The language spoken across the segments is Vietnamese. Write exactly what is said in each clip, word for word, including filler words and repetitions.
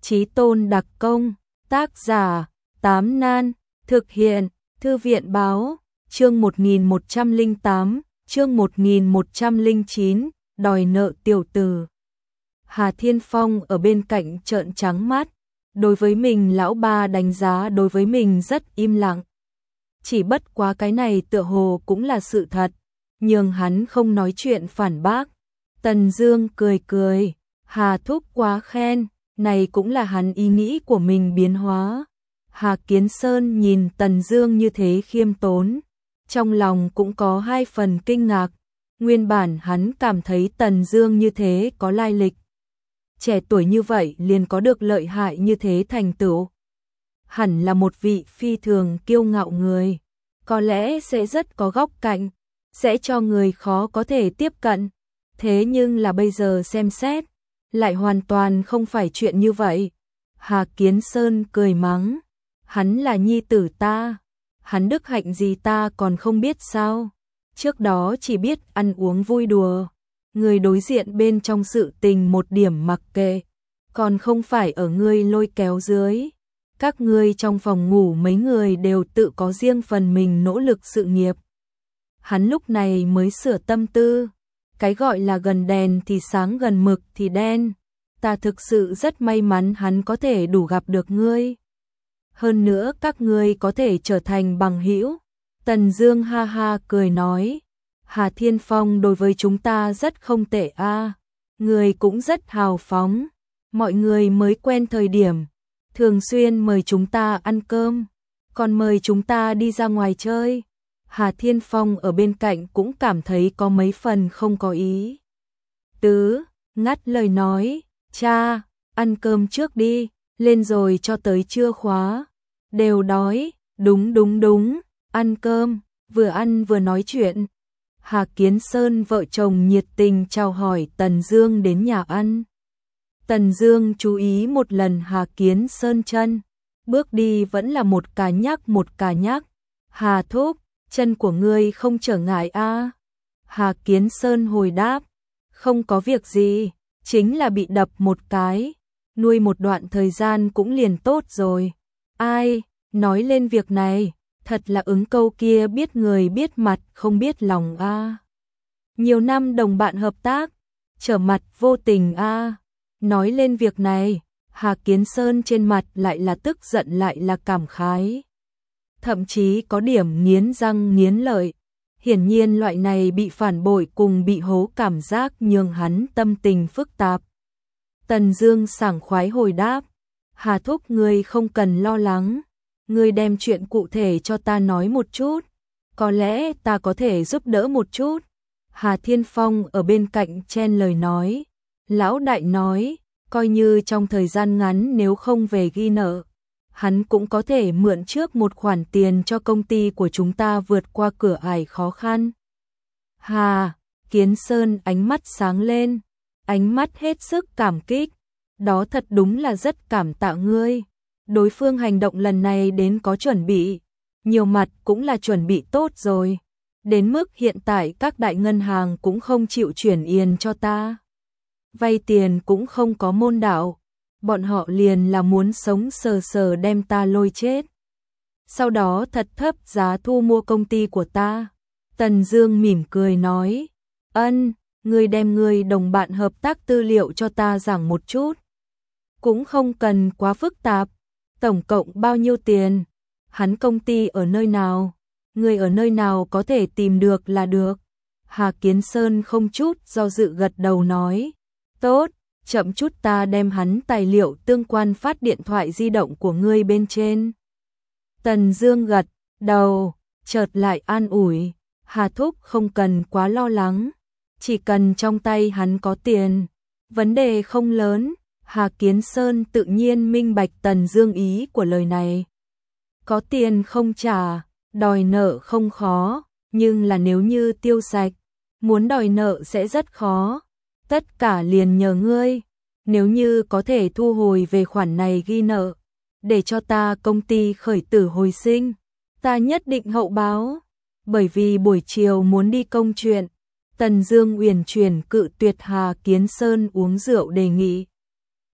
Chí tôn đặc công, tác giả, Tám Nan, thực hiện, Thư viện báo, chương một nghìn một trăm lẻ tám, chương một nghìn một trăm lẻ chín, đòi nợ tiểu tử. Hà Thiên Phong ở bên cạnh trợn trắng mắt, đối với mình lão ba đánh giá đối với mình rất im lặng. Chỉ bất quá cái này tựa hồ cũng là sự thật, nhưng hắn không nói chuyện phản bác. Tần Dương cười cười, Hà thúc quá khen, này cũng là hắn ý nghĩ của mình biến hóa. Hà Kiến Sơn nhìn Tần Dương như thế khiêm tốn, trong lòng cũng có hai phần kinh ngạc. Nguyên bản hắn cảm thấy Tần Dương như thế có lai lịch, trẻ tuổi như vậy liền có được lợi hại như thế thành tựu, hẳn là một vị phi thường kiêu ngạo người, có lẽ sẽ rất có góc cạnh, sẽ cho người khó có thể tiếp cận. Thế nhưng là bây giờ xem xét, lại hoàn toàn không phải chuyện như vậy. Hà Kiến Sơn cười mắng, hắn là nhi tử ta, hắn đức hạnh gì ta còn không biết sao? Trước đó chỉ biết ăn uống vui đùa, người đối diện bên trong sự tình một điểm mặc kệ, còn không phải ở ngươi lôi kéo dưới. Các ngươi trong phòng ngủ mấy người đều tự có riêng phần mình nỗ lực sự nghiệp. Hắn lúc này mới sửa tâm tư, cái gọi là gần đèn thì sáng gần mực thì đen, ta thực sự rất may mắn hắn có thể đủ gặp được ngươi. Hơn nữa các ngươi có thể trở thành bằng hữu. Tần Dương ha ha cười nói, Hà Thiên Phong đối với chúng ta rất không tệ a, à. Người cũng rất hào phóng, mọi người mới quen thời điểm, thường xuyên mời chúng ta ăn cơm, còn mời chúng ta đi ra ngoài chơi. Hà Thiên Phong ở bên cạnh cũng cảm thấy có mấy phần không có ý tứ, ngắt lời nói, cha, ăn cơm trước đi, lên rồi cho tới trưa khóa, đều đói, đúng đúng đúng, ăn cơm, vừa ăn vừa nói chuyện. Hà Kiến Sơn vợ chồng nhiệt tình chào hỏi Tần Dương đến nhà ăn. Tần Dương chú ý một lần Hà Kiến Sơn chân, bước đi vẫn là một cà nhắc một cà nhắc. Hà thúc, chân của ngươi không trở ngại a? À? Hà Kiến Sơn hồi đáp, không có việc gì, chính là bị đập một cái, nuôi một đoạn thời gian cũng liền tốt rồi. Ai, nói lên việc này, thật là ứng câu kia biết người biết mặt không biết lòng a. À. Nhiều năm đồng bạn hợp tác, trở mặt vô tình a. À. Nói lên việc này, Hà Kiến Sơn trên mặt lại là tức giận lại là cảm khái, thậm chí có điểm nghiến răng nghiến lợi. Hiển nhiên loại này bị phản bội cùng bị hố cảm giác nhường hắn tâm tình phức tạp. Tần Dương sảng khoái hồi đáp, Hà thúc ngươi không cần lo lắng, ngươi đem chuyện cụ thể cho ta nói một chút, có lẽ ta có thể giúp đỡ một chút. Hà Thiên Phong ở bên cạnh chen lời nói, lão đại nói, coi như trong thời gian ngắn nếu không về ghi nợ, hắn cũng có thể mượn trước một khoản tiền cho công ty của chúng ta vượt qua cửa ải khó khăn. Hà Kiến Sơn ánh mắt sáng lên, ánh mắt hết sức cảm kích, đó thật đúng là rất cảm tạ ngươi. Đối phương hành động lần này đến có chuẩn bị, nhiều mặt cũng là chuẩn bị tốt rồi, đến mức hiện tại các đại ngân hàng cũng không chịu chuyển yên cho ta, vay tiền cũng không có môn đạo, bọn họ liền là muốn sống sờ sờ đem ta lôi chết, sau đó thật thấp giá thu mua công ty của ta. Tần Dương mỉm cười nói, ân, ngươi đem ngươi đồng bạn hợp tác tư liệu cho ta giảng một chút, cũng không cần quá phức tạp. Tổng cộng bao nhiêu tiền? Hắn công ty ở nơi nào? Người ở nơi nào có thể tìm được là được. Hà Kiến Sơn không chút do dự gật đầu nói, tốt, chậm chút ta đem hắn tài liệu tương quan phát điện thoại di động của ngươi bên trên. Tần Dương gật đầu, chợt lại an ủi, Hà thúc không cần quá lo lắng, chỉ cần trong tay hắn có tiền, vấn đề không lớn. Hà Kiến Sơn tự nhiên minh bạch Tần Dương ý của lời này. Có tiền không trả, đòi nợ không khó, nhưng là nếu như tiêu sạch, muốn đòi nợ sẽ rất khó. Tất cả liền nhờ ngươi, nếu như có thể thu hồi về khoản này ghi nợ, để cho ta công ty khởi tử hồi sinh, ta nhất định hậu báo. Bởi vì buổi chiều muốn đi công chuyện, Tần Dương uyển chuyển cự tuyệt Hà Kiến Sơn uống rượu đề nghị.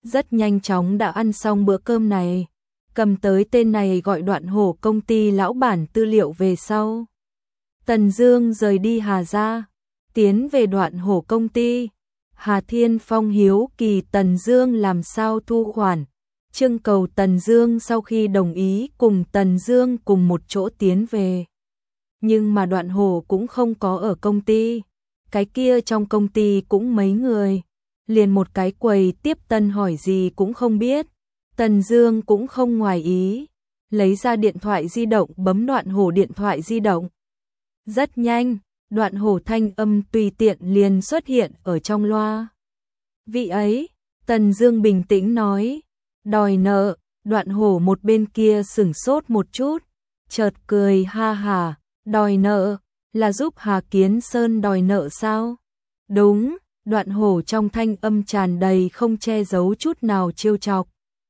rất nhanh chóng đã ăn xong bữa cơm này, cầm tới tên này gọi Đoạn Hổ công ty lão bản tư liệu về sau. Tần Dương rời đi Hà gia, tiến về Đoạn Hổ công ty. Hà Thiên Phong hiếu kỳ Tần Dương làm sao thu khoản, trưng cầu Tần Dương sau khi đồng ý cùng Tần Dương cùng một chỗ tiến về. Nhưng mà Đoạn Hổ cũng không có ở công ty, cái kia trong công ty cũng mấy người, liền một cái quầy tiếp tân hỏi gì cũng không biết. Tần Dương cũng không ngoài ý, lấy ra điện thoại di động bấm Đoạn Hổ điện thoại di động. Rất nhanh, Đoạn Hổ thanh âm tùy tiện liền xuất hiện ở trong loa. Vị ấy, Tần Dương bình tĩnh nói, đòi nợ. Đoạn Hổ một bên kia sửng sốt một chút, chợt cười ha hả, đòi nợ, là giúp Hà Kiến Sơn đòi nợ sao? Đúng, Đoạn Hổ trong thanh âm tràn đầy không che giấu chút nào trêu chọc.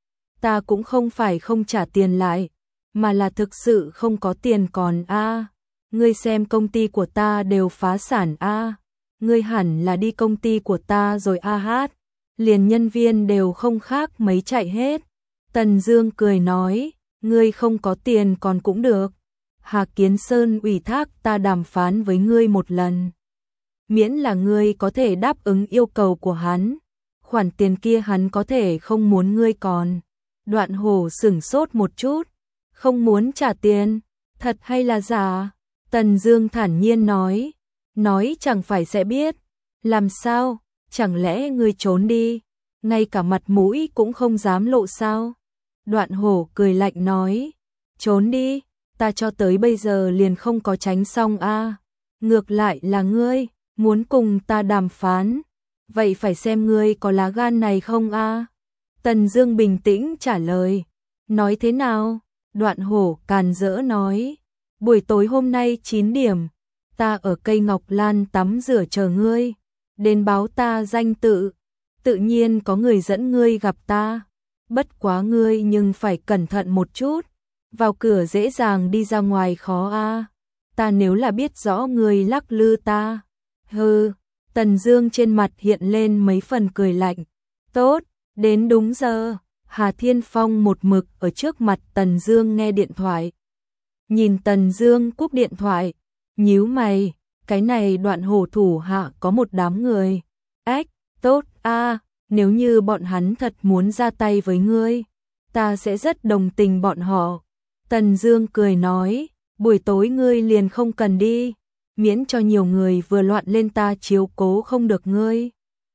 Ta cũng không phải không trả tiền lại, mà là thực sự không có tiền còn a. À. Ngươi xem công ty của ta đều phá sản a. À. Ngươi hẳn là đi công ty của ta rồi a hát, liền nhân viên đều không khác mấy chạy hết. Tần Dương cười nói, ngươi không có tiền còn cũng được. Hà Kiến Sơn ủy thác ta đàm phán với ngươi một lần. Miễn là ngươi có thể đáp ứng yêu cầu của hắn, khoản tiền kia hắn có thể không muốn ngươi còn. Đoạn Hổ sửng sốt một chút, không muốn trả tiền, thật hay là giả? Tần Dương thản nhiên nói, nói chẳng phải sẽ biết. Làm sao, chẳng lẽ ngươi trốn đi, ngay cả mặt mũi cũng không dám lộ sao? Đoạn Hổ cười lạnh nói, trốn đi, ta cho tới bây giờ liền không có tránh xong a. À. Ngược lại là ngươi, muốn cùng ta đàm phán, vậy phải xem ngươi có lá gan này không a. À. Tần Dương bình tĩnh trả lời, nói thế nào? Đoạn Hổ càn rỡ nói, buổi tối hôm nay chín điểm, ta ở cây Ngọc Lan tắm rửa chờ ngươi, đến báo ta danh tự, tự nhiên có người dẫn ngươi gặp ta. Bất quá ngươi nhưng phải cẩn thận một chút, vào cửa dễ dàng đi ra ngoài khó a. À. Ta nếu là biết rõ ngươi lắc lư ta. Hừ, Tần Dương trên mặt hiện lên mấy phần cười lạnh. Tốt, đến đúng giờ. Hà Thiên Phong một mực ở trước mặt Tần Dương nghe điện thoại. Nhìn Tần Dương cúp điện thoại, nhíu mày, cái này Đoạn Hổ thủ hạ có một đám người. Ách, tốt a, à, nếu như bọn hắn thật muốn ra tay với ngươi, ta sẽ rất đồng tình bọn họ. Tần Dương cười nói, buổi tối ngươi liền không cần đi, miễn cho nhiều người vừa loạn lên ta chiếu cố không được ngươi.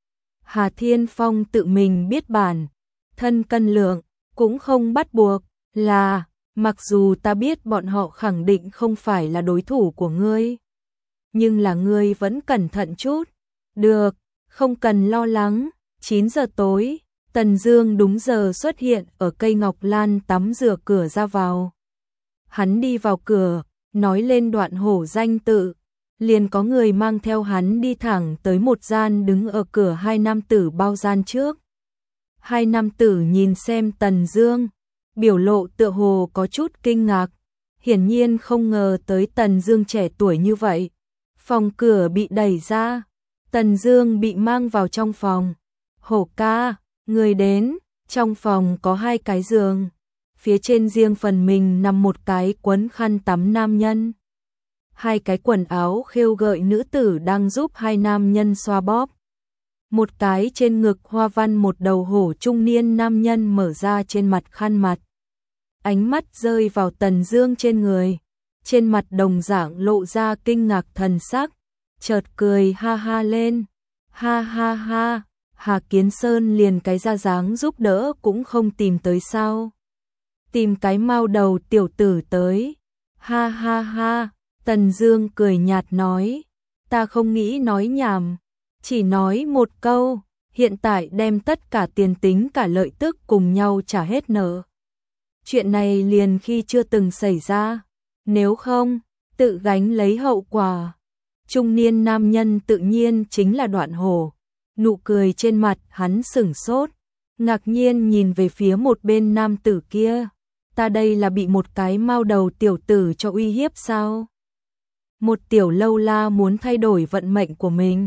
Hà Thiên Phong tự mình biết bản thân cân lượng, cũng không bắt buộc, là, mặc dù ta biết bọn họ khẳng định không phải là đối thủ của ngươi, nhưng là ngươi vẫn cẩn thận chút. Được, không cần lo lắng. chín giờ tối, Tần Dương đúng giờ xuất hiện ở cây Ngọc Lan tắm rửa cửa ra vào. Hắn đi vào cửa, nói lên Đoạn Hổ danh tự, liền có người mang theo hắn đi thẳng tới một gian đứng ở cửa hai nam tử bao gian trước. Hai nam tử nhìn xem Tần Dương, biểu lộ tựa hồ có chút kinh ngạc, hiển nhiên không ngờ tới Tần Dương trẻ tuổi như vậy. Phòng cửa bị đẩy ra, Tần Dương bị mang vào trong phòng. Hổ ca, người đến, trong phòng có hai cái giường, phía trên riêng phần mình nằm một cái quấn khăn tắm nam nhân. Hai cái quần áo khêu gợi nữ tử đang giúp hai nam nhân xoa bóp. Một cái trên ngực hoa văn một đầu hổ trung niên nam nhân mở ra trên mặt khăn mặt. Ánh mắt rơi vào Tần Dương trên người, trên mặt đồng dạng lộ ra kinh ngạc thần sắc, chợt cười ha ha lên. Ha ha ha. Hà Kiến Sơn liền cái ra dáng giúp đỡ cũng không tìm tới sao? Tìm cái mao đầu tiểu tử tới. Ha ha ha, Tần Dương cười nhạt nói, ta không nghĩ nói nhảm, chỉ nói một câu, hiện tại đem tất cả tiền tính cả lợi tức cùng nhau trả hết nợ. Chuyện này liền khi chưa từng xảy ra, nếu không, tự gánh lấy hậu quả. Trung niên nam nhân tự nhiên chính là Đoạn Hổ. Nụ cười trên mặt hắn sửng sốt, ngạc nhiên nhìn về phía một bên nam tử kia. Ta đây là bị một cái mao đầu tiểu tử cho uy hiếp sao? Một tiểu lâu la muốn thay đổi vận mệnh của mình,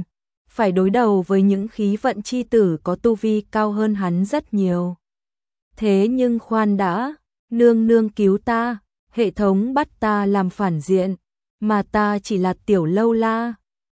phải đối đầu với những khí vận chi tử có tu vi cao hơn hắn rất nhiều. Thế nhưng khoan đã, nương nương cứu ta, hệ thống bắt ta làm phản diện, mà ta chỉ là tiểu lâu la,